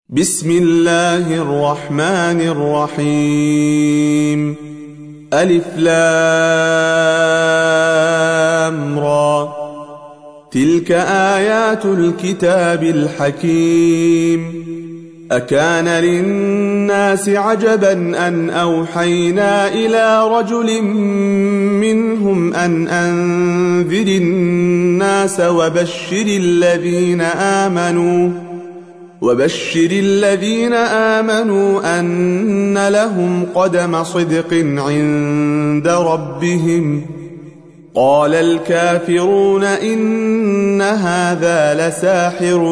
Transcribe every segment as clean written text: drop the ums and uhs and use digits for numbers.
بسم الله الرحمن الرحيم. ألف لام را. تلك آيات الكتاب الحكيم. أكان للناس عجبا أن أوحينا إلى رجل منهم أن أنذر الناس وبشر الذين آمنوا أن لهم قدم صدق عند ربهم. قال الكافرون إن هذا لساحر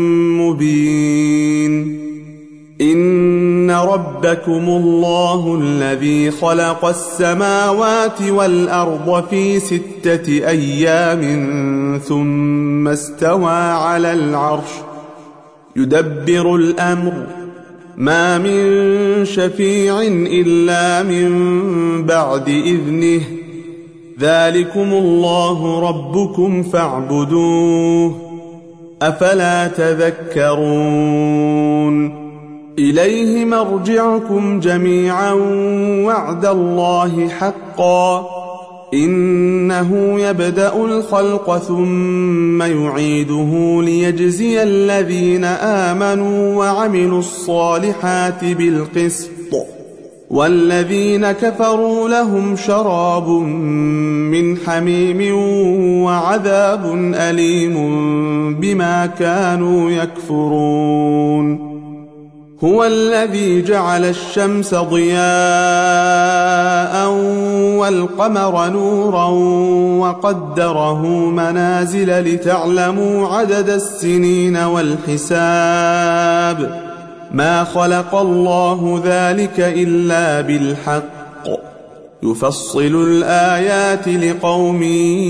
مبين. إن ربكم الله الذي خلق السماوات والأرض في 6 أيام ثم استوى على العرش يدبر الأمر ما من شفيع إلا من بعد إذنه. ذلكم الله ربكم فاعبدوه أفلا تذكرون. إليه مرجعكم جميعا وعد الله حقا. إنه يبدأ الخلق ثم يعيده ليجزي الذين آمنوا وعملوا الصالحات بالقسط، والذين كفروا لهم شراب من حميم وعذاب أليم بما كانوا يكفرون. هو الذي جعل الشمس ضياء والقمر نورا وقدره منازل لتعلموا عدد السنين والحساب. ما خلق الله ذلك إلا بالحق. يفصل الآيات لقوم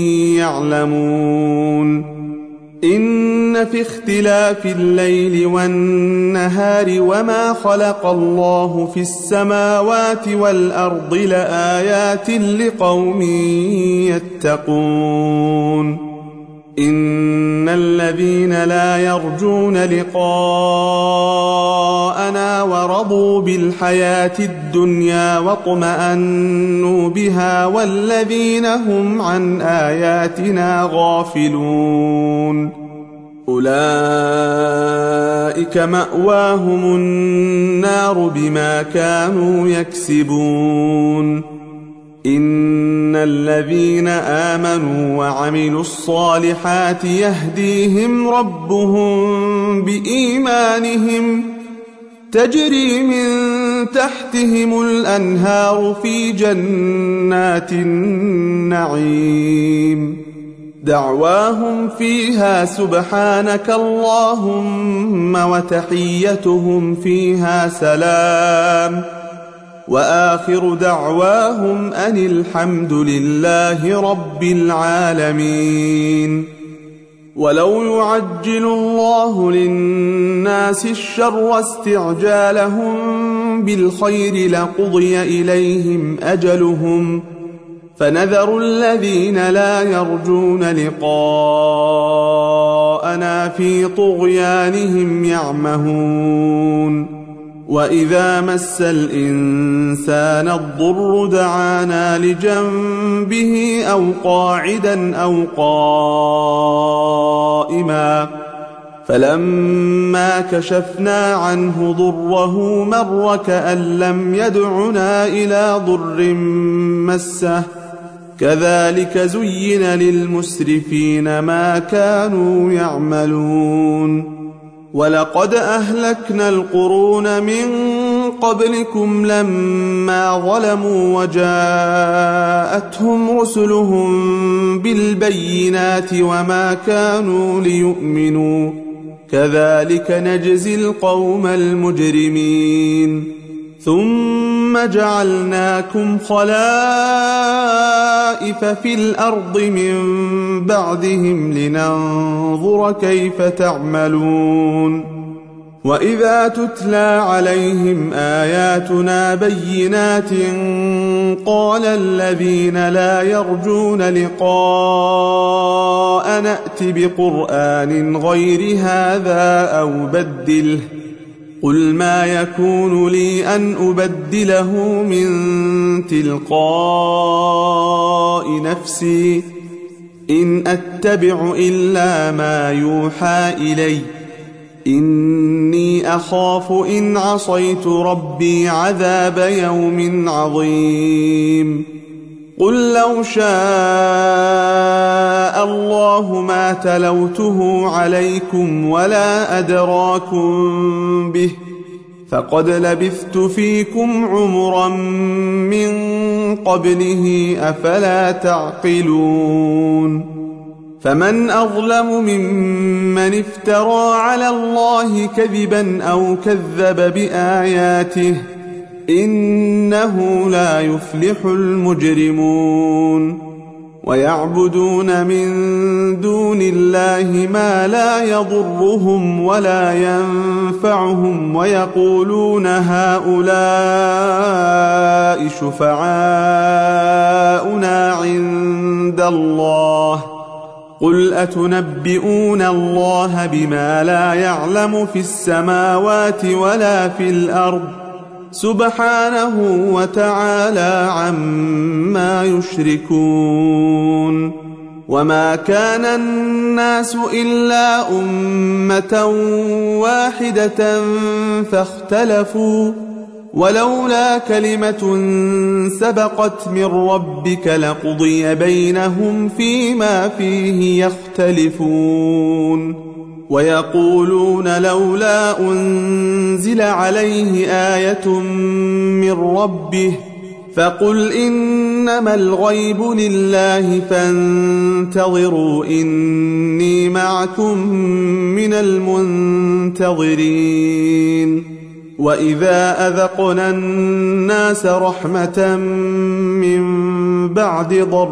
يعلمون. إن في اختلاف الليل والنهار وما خلق الله في السماوات والأرض لآيات لقوم يتقون. إن الذين لا يرجون لقاءنا ورضوا بالحياة الدنيا واطمأنوا بها والذين هم عن آياتنا غافلون أولئك مأواهم النار بما كانوا يكسبون. إن الذين آمنوا وعملوا الصالحات يهديهم ربهم بإيمانهم تجري من تحتهم الأنهار في جنات النعيم. دعواهم فيها سبحانك اللهم وتحيتهم فيها سلام وآخر دعواهم أن الحمد لله رب العالمين. ولو يعجل الله للناس الشر استعجالهم بالخير لقضي إليهم أجلهم فنذر الذين لا يرجون لقاءنا في طغيانهم يعمهون. وإذا مس الإنسان الضر دعانا لجنبه أو قاعدا أو قائما فلما كشفنا عنه ضره مر كأن لم يدعنا إلى ضر مسه. كذلك زين للمسرفين ما كانوا يعملون. ولقد أهلكنا القرون من قبلكم لما ظلموا وجاءتهم رسلهم بالبينات وما كانوا ليؤمنوا. كذلك نجزي القوم المجرمين. ثم جعلناكم خلائف في الأرض من بعدهم لننظر كيف تعملون. وإذا تتلى عليهم آياتنا بينات قال الذين لا يرجون لقاء نأت بقرآن غير هذا أو بدله قل ما يكون لي أن أبدله من تلقاء نفسي إن أتبع إلا ما يوحى إلي إني أخاف إن عصيت ربي عذاب يوم عظيم قل لو شاء الله ما تلوته عليكم ولا أدراكم به فقد لبثت فيكم عمرا من قبله أفلا تعقلون فمن أظلم ممن افترى على الله كذبا أو كذب بآياته إنه لا يفلح المجرمون ويعبدون من دون الله ما لا يضرهم ولا ينفعهم ويقولون هؤلاء شفعاؤنا عند الله قل أتنبئون الله بما لا يعلم في السماوات ولا في الأرض سبحانه وتعالى عما يشركون وما كان الناس إلا أمة واحدة فاختلفوا ولولا كلمة سبقت من ربك لقضي بينهم فيما فيه يختلفون ويقولون لولا أنزل عليه آية من ربه فقل إنما الغيب لله فانتظروا إني معكم من المنتظرين وإذا أذقنا الناس رحمة من بعد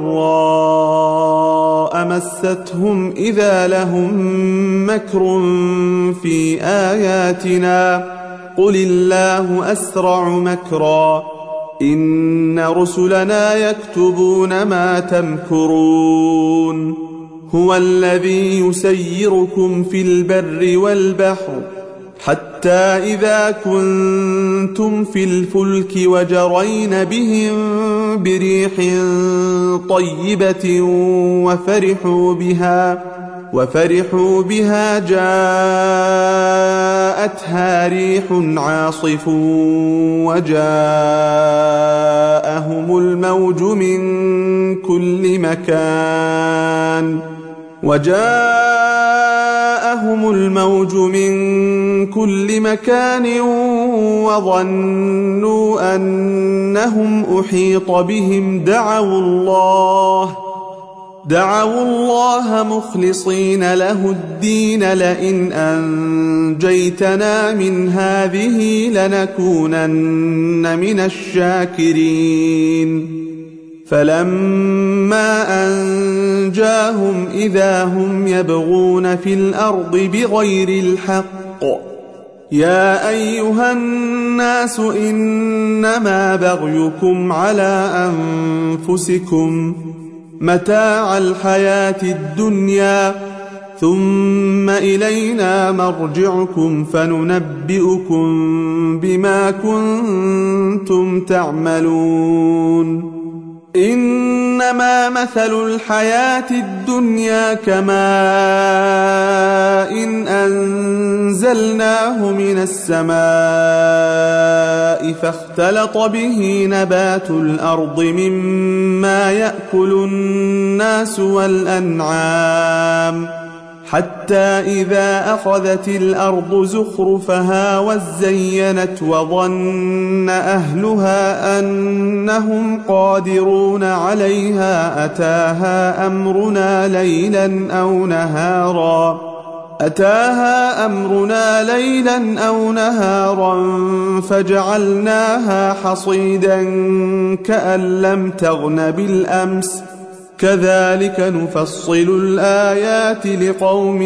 ضراء مستهم إذا لهم مكر في آياتنا قل الله أسرع مكرا إن رسلنا يكتبون ما تمكرون هو الذي يسيركم في البر والبحر حتى إذا كنتم في الفلك وجرين بهم بريح طيبة وفرحوا بها جاءتها ريح عاصف وجاءهم الموج من كل مكان وظنوا أنهم أحيط بهم دعوا الله مخلصين له الدين لئن أنجيتنا من هذه لنكونن من الشاكرين فلما أنجاهم إذا هم يبغون في الأرض بغير الحق يا أيها الناس إنما بغيكم على أنفسكم متاع الحياة الدنيا ثم إلينا مرجعكم فننبئكم بما كنتم تعملون إنما مثل الحياة الدنيا كماء إن أنزلناه من السماء فاختلط به نبات الأرض مما يأكل الناس والأنعام حتى إذا أخذت الأرض زخرفها وزينت وظن أهلها أنهم قادرون عليها أتاها أمرنا ليلا أو نهارا فجعلناها حصيدا كأن لم تغن بالأمس كذلك نفصل الآيات لقوم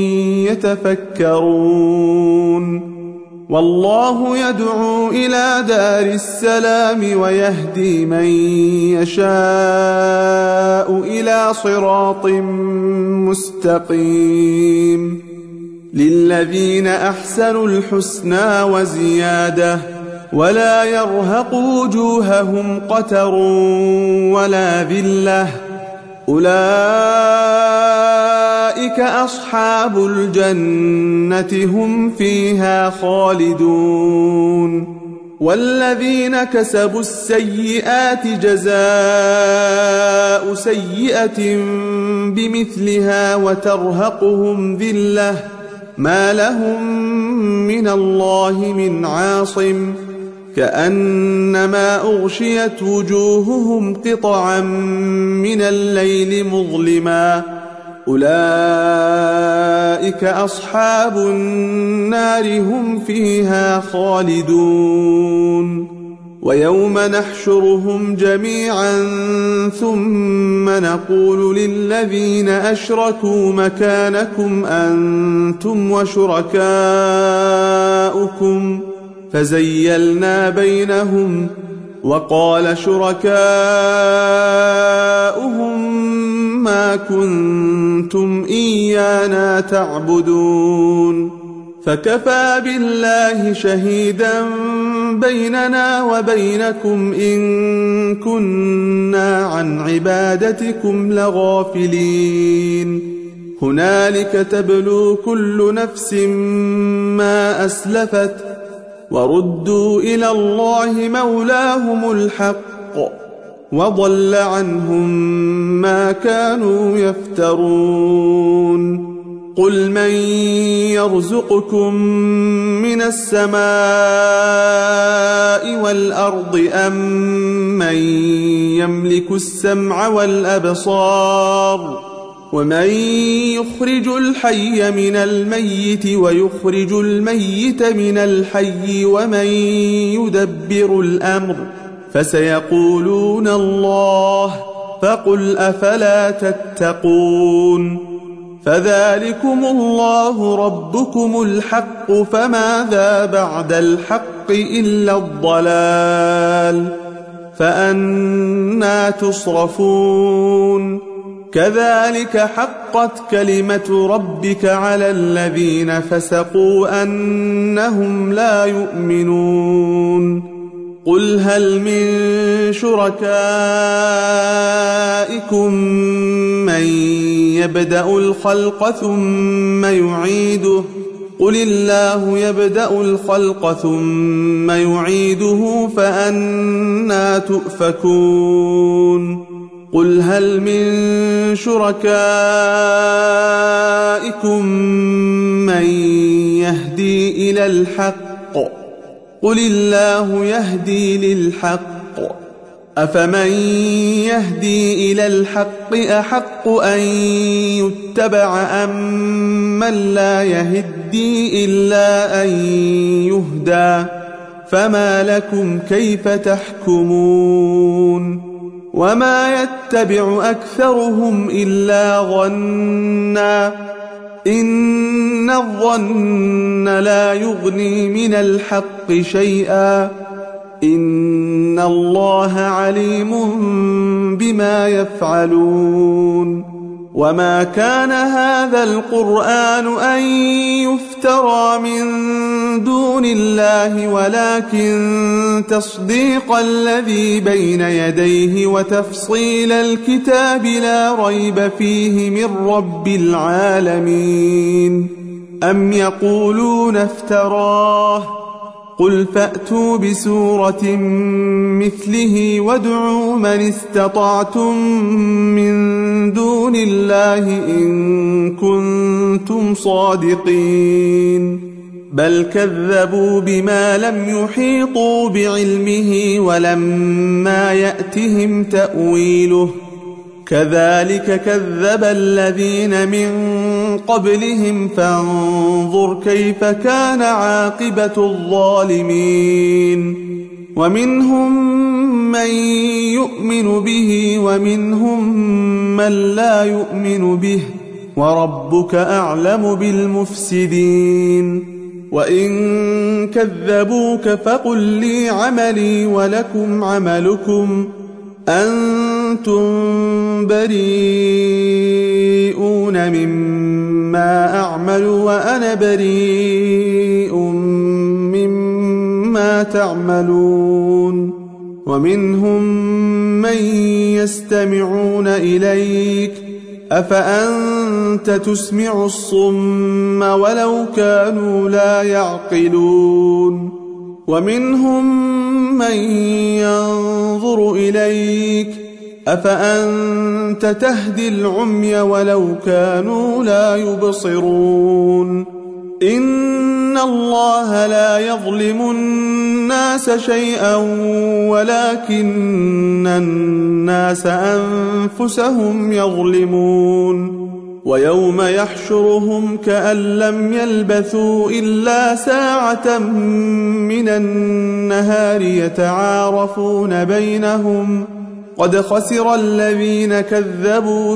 يتفكرون والله يدعو إلى دار السلام ويهدي من يشاء إلى صراط مستقيم للذين أحسنوا الحسنى وزيادة ولا يرهق وجوههم قتر ولا ذلة أولئك أصحاب الجنة هم فيها خالدون والذين كسبوا السيئات جزاء سيئة بمثلها وترهقهم ذلة ما لهم من الله من عاصم كأنما أغشيت وجوههم قطعا من الليل مظلما أولئك أصحاب النار هم فيها خالدون ويوم نحشرهم جميعا ثم نقول للذين أشركوا مكانكم أنتم وشركاؤكم فزيلنا بينهم وقال شركاؤهم ما كنتم إيانا تعبدون فكفى بالله شهيدا بيننا وبينكم إن كنا عن عبادتكم لغافلين هنالك تبلو كل نفس ما أسلفت وردوا إلى الله مولاهم الحق وضل عنهم ما كانوا يفترون قل من يرزقكم من السماء والأرض أم من يملك السمع والأبصار ومن يخرج الحي من الميت ويخرج الميت من الحي ومن يدبر الأمر فسيقولون الله فقل أفلا تتقون فذلكم الله ربكم الحق فماذا بعد الحق إلا الضلال فأنى تصرفون كذلك حقت كلمة ربك على الذين فسقوا أنهم لا يؤمنون قل هل من شركائكم من يبدأ الخلق ثم يعيده قل الله يبدأ الخلق ثم يعيده فأنى تؤفكون قل هل من شركائكم من يهدي إلى الحق قل الله يهدي للحق أفمن يهدي إلى الحق أحق أن يتبع أم من لا يهدي إلا أن يهدى فما لكم كيف تحكمون وما يتبع أكثرهم إلا ظنا إن الظن لا يغني من الحق شيئا إن الله عليم بما يفعلون وما كان هذا القرآن أن يفترى من دون الله ولكن تصديق الذي بين يديه وتفصيل الكتاب لا ريب فيه من رب العالمين أم يقولون افتراه قل فأتوا بسورة مثله وادعوا من استطعتم من دون الله إن كنتم صادقين بل كذبوا بما لم يحيطوا بعلمه ولما يأتهم تأويله كذلك كذب الذين من قبلهم فانظر كيف كان عاقبة الظالمين ومنهم من يؤمن به ومنهم من لا يؤمن به وربك أعلم بالمفسدين وإن كذبوك فقل لي عملي ولكم عملكم أنتم أنتم بريئون مما أعمل وأنا بريء مما تعملون ومنهم من يستمعون إليك أفأنت تسمع الصم ولو كانوا لا يعقلون ومنهم من ينظر إليك أفأنت تهدي العمي ولو كانوا لا يبصرون إن الله لا يظلم الناس شيئا ولكن الناس أنفسهم يظلمون ويوم يحشرهم كأن لم يلبثوا إلا ساعة من النهار يتعارفون بينهم قد خسر الذين كذبوا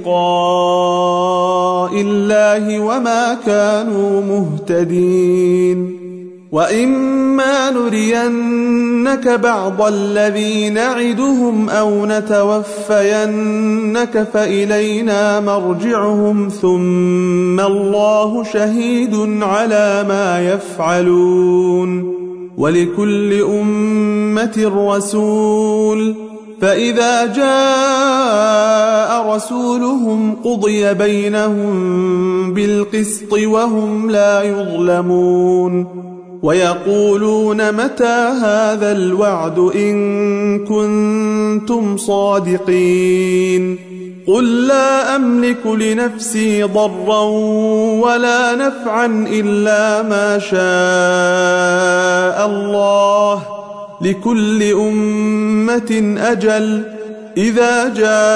بلقاء الله وما كانوا مهتدين وإما نرينك بعض الذي نعدهم أو نتوفينك فإلينا مرجعهم ثم الله شهيد على ما يفعلون ولكل أمة رسول فإذا جاء رسولهم قضي بينهم بالقسط وهم لا يظلمون ويقولون متى هذا الوعد إن كنتم صادقين قل لا أملك لنفسي ضرا ولا نفعا إلا ما شاء الله لكل أمة أجل إذا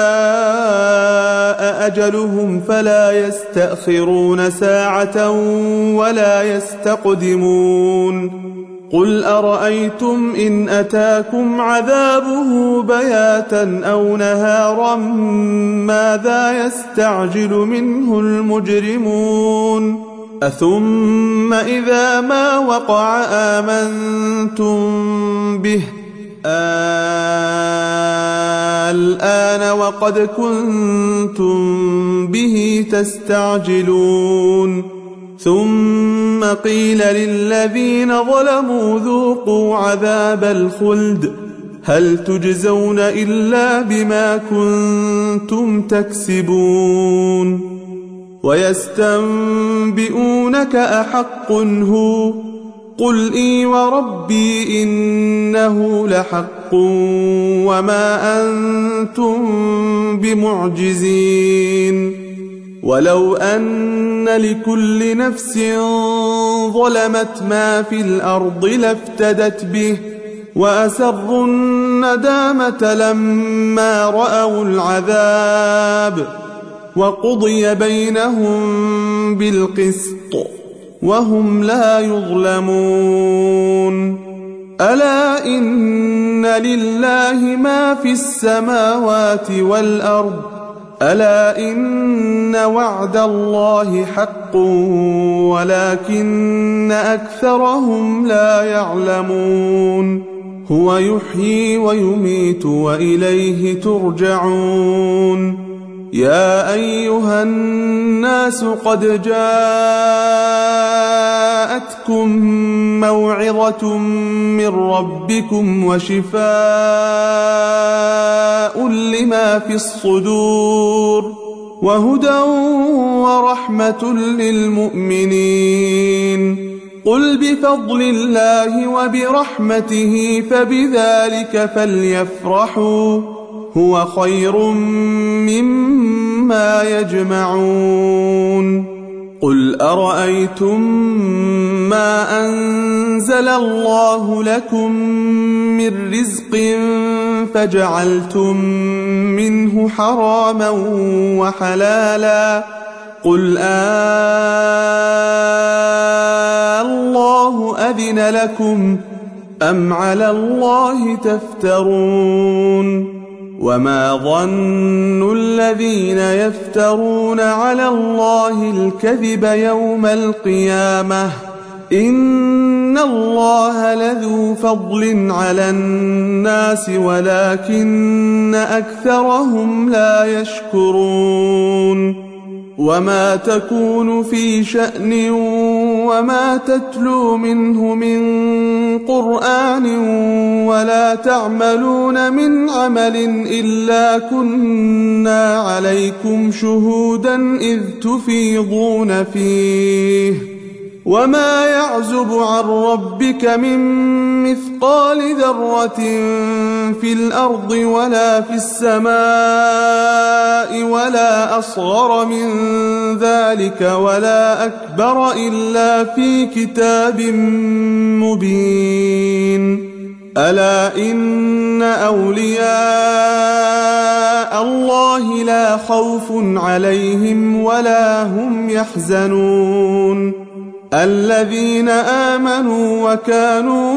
جاء أجلهم فلا يستأخرون ساعة ولا يستقدمون قل أرأيتم إن أتاكم عذابه بياتا أو نهارا ماذا يستعجل منه المجرمون أثم إذا ما وقع آمنتم به الآن وقد كنتم به تستعجلون ثم قيل للذين ظلموا ذوقوا عذاب الخلد هل تجزون إلا بما كنتم تكسبون ويستنبئونك أحق هو قل إي وربي إنه لحق وما أنتم بمعجزين ولو أن لكل نفس ظلمت ما في الأرض لافتدت به وأسروا الندامة لما رأوا العذاب وقضي بينهم بالقسط وهم لا يظلمون ألا إن لله ما في السماوات والأرض ألا إن وعد الله حق ولكن أكثرهم لا يعلمون هو يحيي ويميت وإليه ترجعون يا أيها الناس قد جاءتكم موعظة من ربكم وشفاء لما في الصدور وهدى ورحمة للمؤمنين قل بفضل الله وبرحمته فبذلك فليفرحوا هو خير مما يجمعون قل أرأيتم ما أنزل الله لكم من رزق فجعلتم منه حراما وحلالا قل الله أذن لكم أم على الله تفترون وما ظن الذين يفترون على الله الكذب يوم القيامة إن إن الله لذو فضل على الناس ولكن أكثرهم لا يشكرون وما تكون في شأن وما تتلو منه من قرآن ولا تعملون من عمل إلا كنا عليكم شهودا إذ تفيضون فيه وما يعزب عن ربك من مثقال ذرة في الأرض ولا في السماء ولا أصغر من ذلك ولا أكبر إلا في كتاب مبين ألا إن أولياء الله لا خوف عليهم ولا هم يحزنون الذين آمنوا وكانوا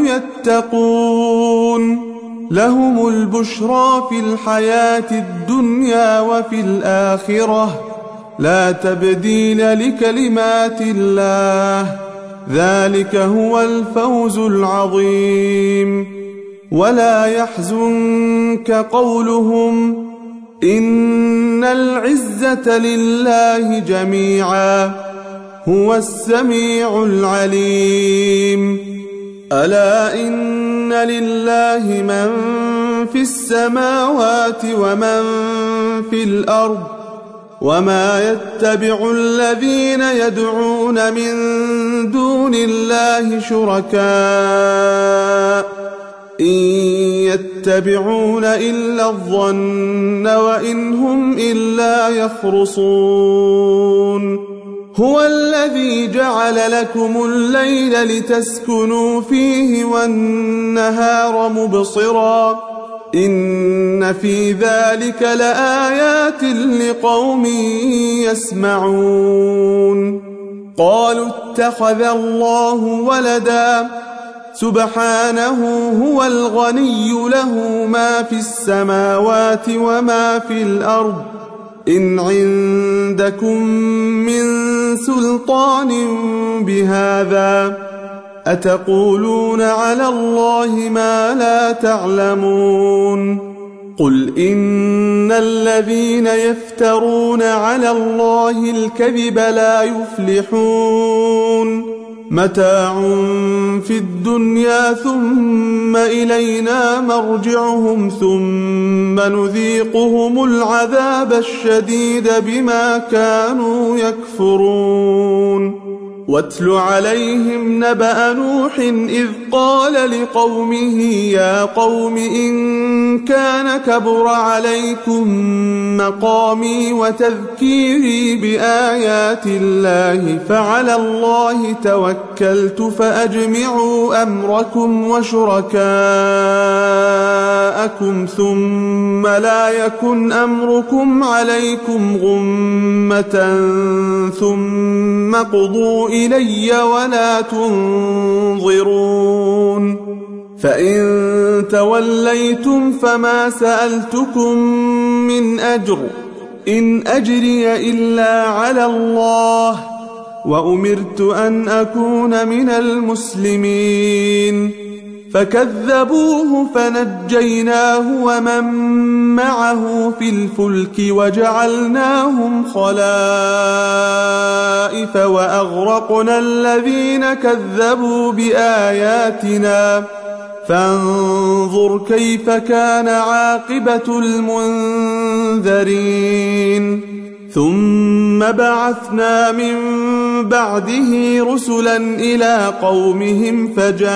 يتقون لهم البشرى في الحياة الدنيا وفي الآخرة لا تبديل لكلمات الله ذلك هو الفوز العظيم ولا يحزنك قولهم إن العزة لله جميعا هو السميع العليم ألا إن لله من في السماوات ومن في الأرض وما يتبع الذين يدعون من دون الله شركاء إن يتبعون إلا الظن وإن هم إلا يخرصون هو الذي جعل لكم الليل لتسكنوا فيه والنهار مبصرا إن في ذلك لآيات لقوم يسمعون قالوا اتخذ الله ولدا سبحانه هو الغني له ما في السماوات وما في الأرض إن عندكم من سلطان بهذا أتقولون على الله ما لا تعلمون قل إن الذين يفترون على الله الكذب لا يفلحون متاع في الدنيا ثم إلينا مرجعهم ثم نذيقهم العذاب الشديد بما كانوا يكفرون واتل عليهم نبأ نوح إذ قال لقومه يا قوم إن كان كبر عليكم مقامي وتذكيري بآيات الله فعلى الله توكلت فأجمعوا أمركم وشركاءكم ثم لا يكن أمركم عليكم غمة ثم قضوا إلي ولا تنظرون فإن توليتم فما سألتكم من أجر إن أجري إلا على الله وأمرت أن أكون من المسلمين فكذبوه فنجيناه ومن معه في الفلك وجعلناهم خلائف وأغرقنا الذين كذبوا بآياتنا فانظر كيف كان عاقبة المنذرين ثم بعثنا من بعده رسلا إلى قومهم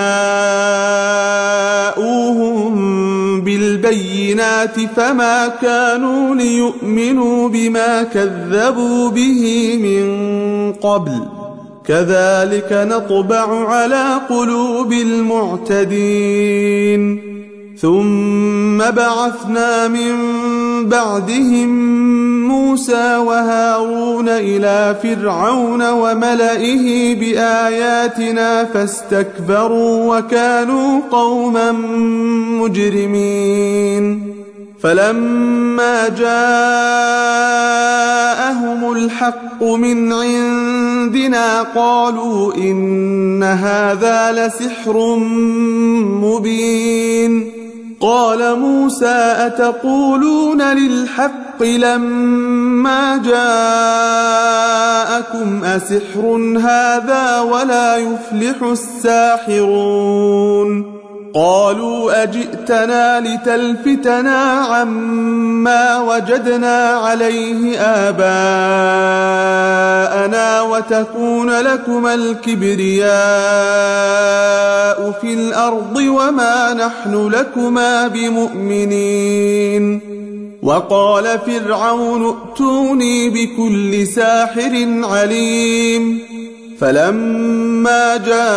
فجاءوهم بالبينات فما كانوا ليؤمنوا بما كذبوا به من قبل كذلك نطبع على قلوب المعتدين ثم بعثنا من بعدهم موسى وهارون إلى فرعون وملئه بآياتنا فاستكبروا وكانوا قوما مجرمين فلما جاءهم الحق من عندنا قالوا إن هذا لسحر مبين. قال موسى أتقولون للحق لما جاءكم أسحر هذا ولا يفلح الساحرون. قالوا أجئتنا لتلفتنا عما وجدنا عليه آباءنا وتكون لكما الكبرياء في الأرض وما نحن لكما بمؤمنين. وقال فرعون ائتوني بكل ساحر عليم. فلما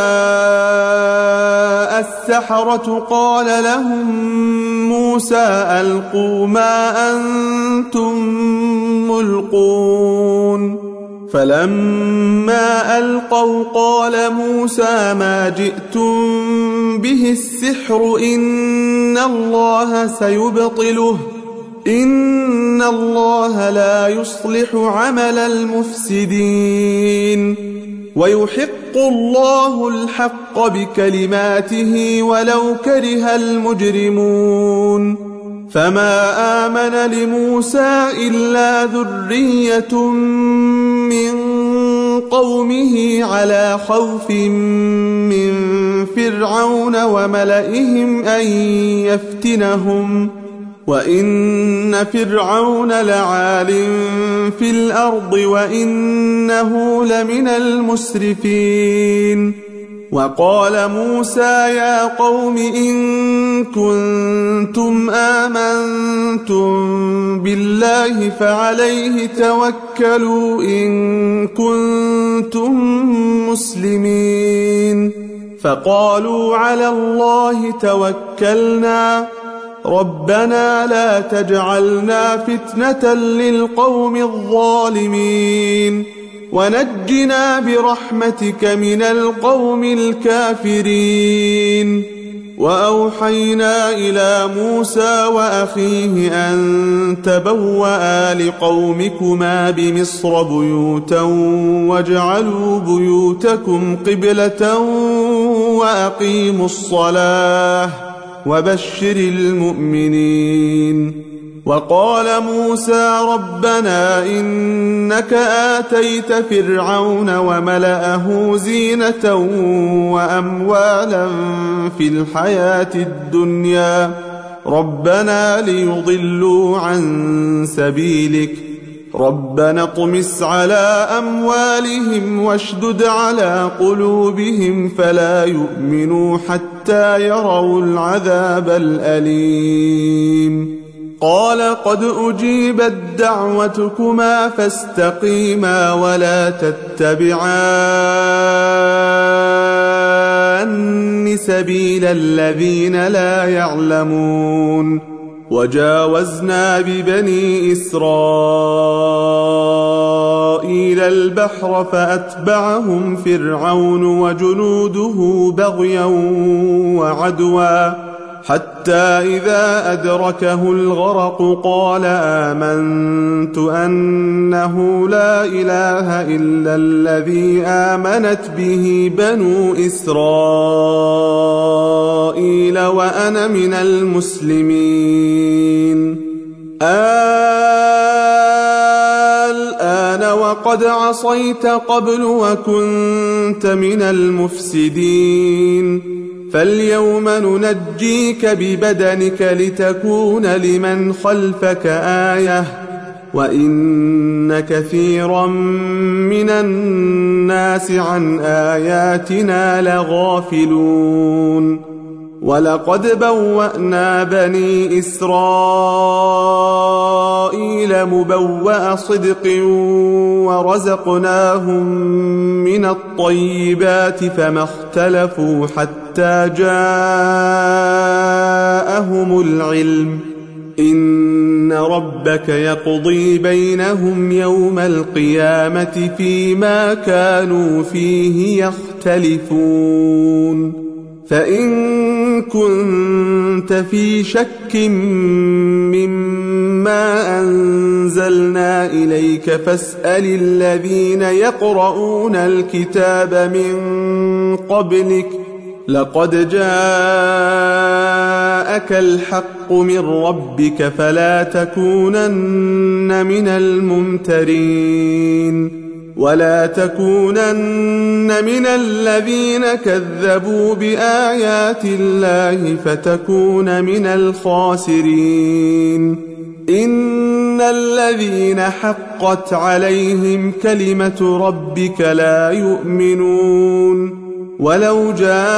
جاء السحرة قال لهم موسى ألقوا ما أنتم ملقون. فلما ألقوا قال موسى ما جئتم به السحر إن الله سيبطله إن الله لا يصلح عمل المفسدين ويحق الله الحق بكلماته ولو كره المجرمون. فما آمن لموسى إلا ذرية من قومه على خوف من فرعون وملئهم أن يفتنهم وإن فرعون لعال في الأرض وإنه لمن المسرفين. وقال موسى يا قوم إن كنتم آمنتم بالله فعليه توكلوا إن كنتم مسلمين. فقالوا على الله توكلنا ربنا لا تجعلنا فتنة للقوم الظالمين ونجنا برحمتك من القوم الكافرين. وأوحينا إلى موسى وأخيه أن تبوأ لقومكما بمصر بيوتا واجعلوا بيوتكم قبلة وأقيموا الصلاة وبشر المؤمنين. وقال موسى ربنا إنك آتيت فرعون وملأه زينة وأموالا في الحياة الدنيا ربنا ليضلوا عن سبيلك ربنا اطمس على أموالهم واشدد على قلوبهم فلا يؤمنوا حتى يروا العذاب الأليم. قال قد أجيبت دعوتكما فاستقيما ولا تتبعان سبيل الذين لا يعلمون. وجاوزنا ببني إسرائيل البحر فأتبعهم فرعون وجنوده بغيا وعدوا حتى إذا أدركه الغرق قال آمنت أنه لا إله إلا الذي آمنت به بنو إسرائيل وأنا من المسلمين. الآن وقد عصيت قبل وكنت من المفسدين فاليوم ننجيك ببدنك لتكون لمن خلفك آية وإن كثيرا من الناس عن آياتنا لغافلون. ولقد بوأنا بني إسرائيل مبوأ صدق ورزقناهم من الطيبات فما اختلفوا حتى جاءهم العلم إن ربك يقضي بينهم يوم القيامة فيما كانوا فيه يختلفون. فإن كنت في شك مما أنزلنا إليك فاسأل الذين يقرؤون الكتاب من قبلك لقد جاءك الحق من ربك فلا تكونن من الممترين ولا تكونن من الذين كذبوا بآيات الله فتكون من الخاسرين إن الذين حقت عليهم كلمة ربك لا يؤمنون ولو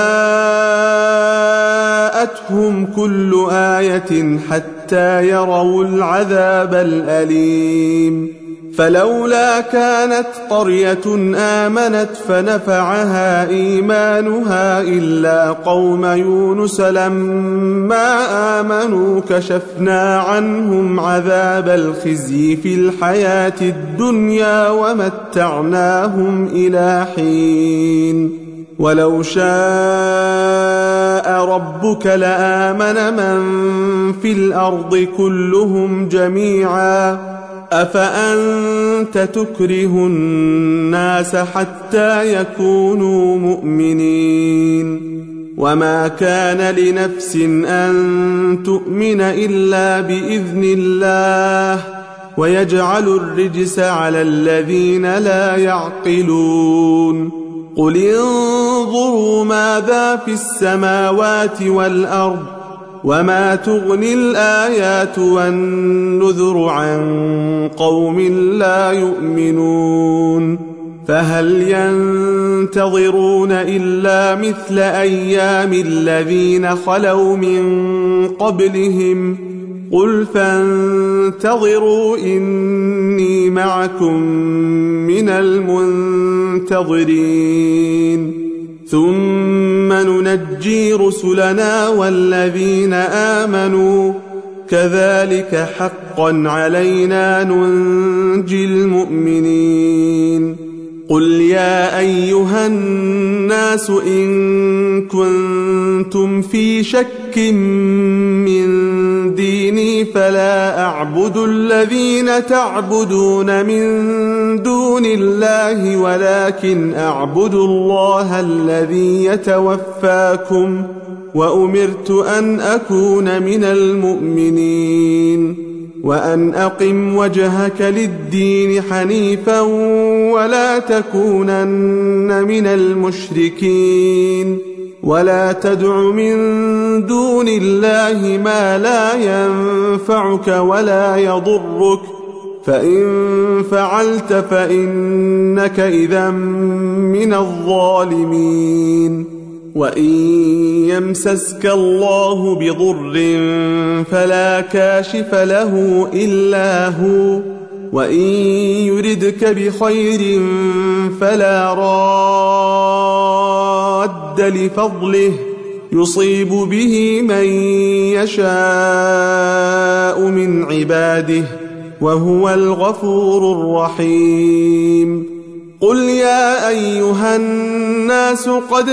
جاءتهم كل آية حتى يروا العذاب الأليم فلولا كانت قرية آمنت فنفعها إيمانها إلا قوم يونس لما آمنوا كشفنا عنهم عذاب الخزي في الحياة الدنيا ومتعناهم إلى حين ولو شاء ربك لآمن من في الأرض كلهم جميعا أفأنت تكره الناس حتى يكونوا مؤمنين وما كان لنفس أن تؤمن إلا بإذن الله ويجعل الرجس على الذين لا يعقلون قل انظروا ماذا في السماوات والأرض وما تغني الآيات والنذر عن قوم لا يؤمنون فهل ينتظرون إلا مثل أيام الذين خلوا من قبلهم قل فانتظروا إني معكم من المنتظرين ثم ننجي رسلنا والذين آمنوا كذلك حقا علينا ننجي المؤمنين قل يا أيها الناس إن كنتم في شك من ديني فلا أعبد الذين تعبدون من دون الله ولكن أعبد الله الذي يتوفاكم وأمرت أن أكون من المؤمنين وأن أقم وجهك للدين حنيفا ولا تكونن من المشركين ولا تدع من دون الله ما لا ينفعك ولا يضرك فإن فعلت فإنك إذا من الظالمين وإن يمسسك الله بضر فلا كاشف له إلا هو وإن يردك بخير فلا راد لفضله يصيب به من يشاء من عباده وهو الغفور الرحيم قل يا أيها الناس قد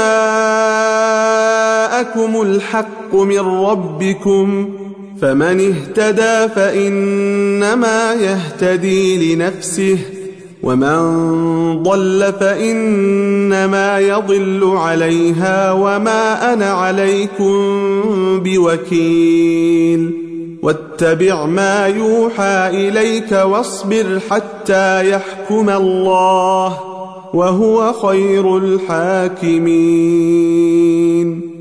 جاءكم الحق من ربكم فمن اهتدى فإنما يهتدي لنفسه ومن ضل فإنما يضل عليها وما أنا عليكم بوكيل واتبع ما يوحى إليك واصبر حتى يحكم الله وهو خير الحاكمين